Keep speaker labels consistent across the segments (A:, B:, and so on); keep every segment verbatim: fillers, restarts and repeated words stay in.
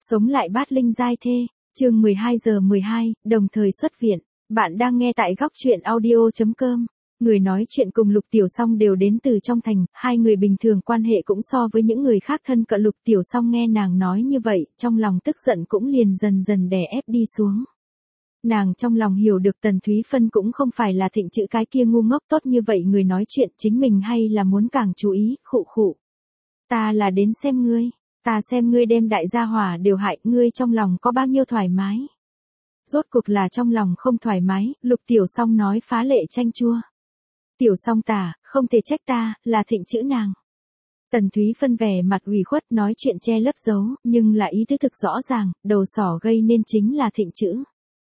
A: Sống lại bát linh giai thê, chương mười hai giờ mười hai, đồng thời xuất viện. Bạn đang nghe tại góc truyện audio chấm com. Người nói chuyện cùng Lục Tiểu Song đều đến từ trong thành, hai người bình thường quan hệ cũng so với những người khác thân cận. Lục Tiểu Song nghe nàng nói như vậy, trong lòng tức giận cũng liền dần dần đè ép đi xuống. Nàng trong lòng hiểu được Tần Thúy Phân cũng không phải là Thịnh Chữ cái kia ngu ngốc tốt như vậy, người nói chuyện chính mình hay là muốn càng chú ý, khụ khụ. Ta là đến xem ngươi. Ta xem ngươi đem đại gia hỏa đều hại, ngươi trong lòng có bao nhiêu thoải mái. Rốt cuộc là trong lòng không thoải mái, Lục Tiểu Song nói phá lệ chanh chua. Tiểu Song tả, không thể trách ta, là Thịnh Chữ nàng. Tần Thúy Phân vẻ mặt ủy khuất nói chuyện che lấp giấu, nhưng là ý tứ thực rõ ràng, đầu sỏ gây nên chính là Thịnh Chữ.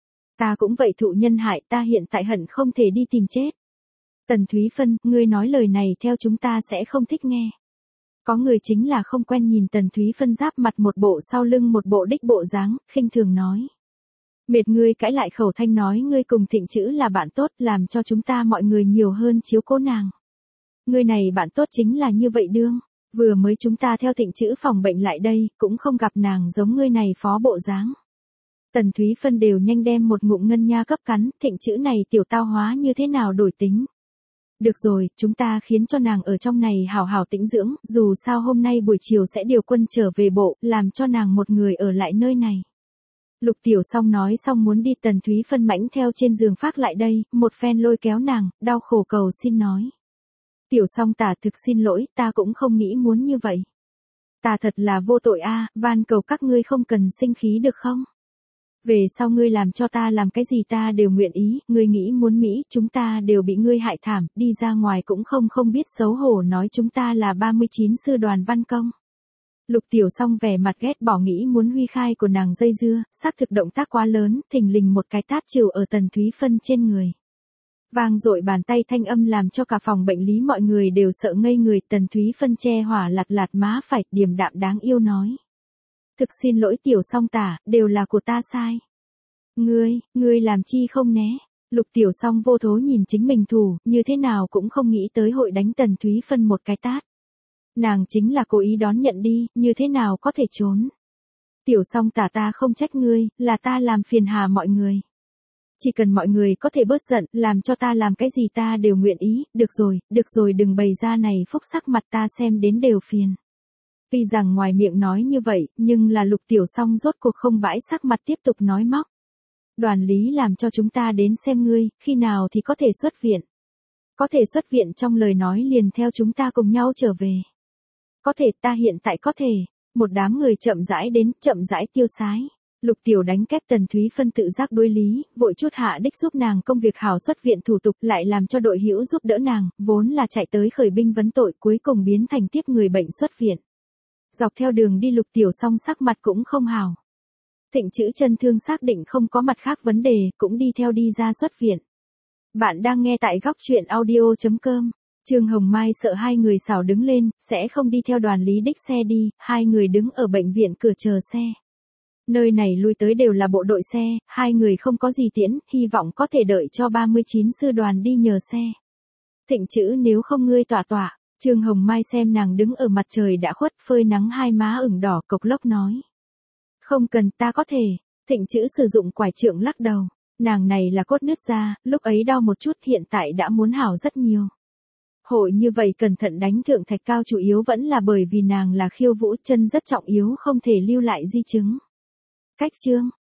A: Ta cũng vậy, thụ nhân hại, ta hiện tại hận không thể đi tìm chết. Tần Thúy Phân, ngươi nói lời này theo chúng ta sẽ không thích nghe. Có người chính là không quen nhìn Tần Thúy Phân giáp mặt một bộ sau lưng một bộ đích bộ dáng, khinh thường nói. Mệt ngươi cãi lại khẩu thanh nói ngươi cùng Thịnh Chữ là bạn tốt, làm cho chúng ta mọi người nhiều hơn chiếu cố nàng. Ngươi này bạn tốt chính là như vậy đương, vừa mới chúng ta theo Thịnh Chữ phòng bệnh lại đây, cũng không gặp nàng giống ngươi này phó bộ dáng. Tần Thúy Phân đều nhanh đem một ngụm ngân nha cấp cắn, Thịnh Chữ này tiểu tao hóa như thế nào đổi tính. Được rồi, chúng ta khiến cho nàng ở trong này hảo hảo tĩnh dưỡng, dù sao hôm nay buổi chiều sẽ điều quân trở về bộ, làm cho nàng một người ở lại nơi này. Lục Tiểu Song nói xong muốn đi, Tần Thúy Phân mãnh theo trên giường phát lại đây, một phen lôi kéo nàng, đau khổ cầu xin nói. Tiểu Song tả, thực xin lỗi, ta cũng không nghĩ muốn như vậy. Ta thật là vô tội a, van cầu các ngươi không cần sinh khí được không? Về sau ngươi làm cho ta làm cái gì ta đều nguyện ý, ngươi nghĩ muốn Mỹ, chúng ta đều bị ngươi hại thảm, đi ra ngoài cũng không không biết xấu hổ nói chúng ta là ba mươi chín sư đoàn văn công. Lục Tiểu Song vẻ mặt ghét bỏ nghĩ muốn huy khai của nàng dây dưa, xác thực động tác quá lớn, thình lình một cái tát trừ ở Tần Thúy Phân trên người. Vang dội bàn tay thanh âm làm cho cả phòng bệnh lý mọi người đều sợ ngây người. Tần Thúy Phân che hỏa lạt lạt má phải, điềm đạm đáng yêu nói. Thực xin lỗi Tiểu Song tả, đều là của ta sai. Ngươi, ngươi làm chi không né. Lục Tiểu Song vô thố nhìn chính mình thủ, như thế nào cũng không nghĩ tới hội đánh Tần Thúy Phân một cái tát. Nàng chính là cố ý đón nhận đi, như thế nào có thể trốn. Tiểu Song tả, ta không trách ngươi, là ta làm phiền hà mọi người. Chỉ cần mọi người có thể bớt giận, làm cho ta làm cái gì ta đều nguyện ý, được rồi, được rồi đừng bày ra này phúc sắc mặt, ta xem đến đều phiền. Tuy rằng ngoài miệng nói như vậy, nhưng là Lục Tiểu Song rốt cuộc không bãi sắc mặt tiếp tục nói móc. Đoàn lý làm cho chúng ta đến xem ngươi, khi nào thì có thể xuất viện. Có thể xuất viện trong lời nói liền theo chúng ta cùng nhau trở về. Có thể, ta hiện tại có thể. Một đám người chậm rãi đến, chậm rãi tiêu sái. Lục Tiểu đánh kép Tần Thúy Phân tự giác đối lý, vội chút hạ đích giúp nàng công việc hảo xuất viện thủ tục, lại làm cho đội hữu giúp đỡ nàng, vốn là chạy tới khởi binh vấn tội, cuối cùng biến thành tiếp người bệnh xuất viện. Dọc theo đường đi Lục Tiểu Song sắc mặt cũng không hảo. Thịnh Chữ chân thương xác định không có mặt khác vấn đề, cũng đi theo đi ra xuất viện. Bạn đang nghe tại góc truyện audio chấm com. Trương Hồng Mai sợ hai người xảo đứng lên, sẽ không đi theo đoàn lý đích xe đi, hai người đứng ở bệnh viện cửa chờ xe. Nơi này lui tới đều là bộ đội xe, hai người không có gì tiễn, hy vọng có thể đợi cho ba mươi chín sư đoàn đi nhờ xe. Thịnh Chữ, nếu không ngươi tỏa tỏa. Trương Hồng Mai xem nàng đứng ở mặt trời đã khuất, phơi nắng hai má ửng đỏ, cộc lốc nói. Không cần, ta có thể. Thịnh Chữ sử dụng quải trượng lắc đầu. Nàng này là cốt nứt ra, lúc ấy đau một chút, hiện tại đã muốn hảo rất nhiều. Hội như vậy cẩn thận đánh thượng thạch cao chủ yếu vẫn là bởi vì nàng là khiêu vũ, chân rất trọng yếu, không thể lưu lại di chứng. Cách chương,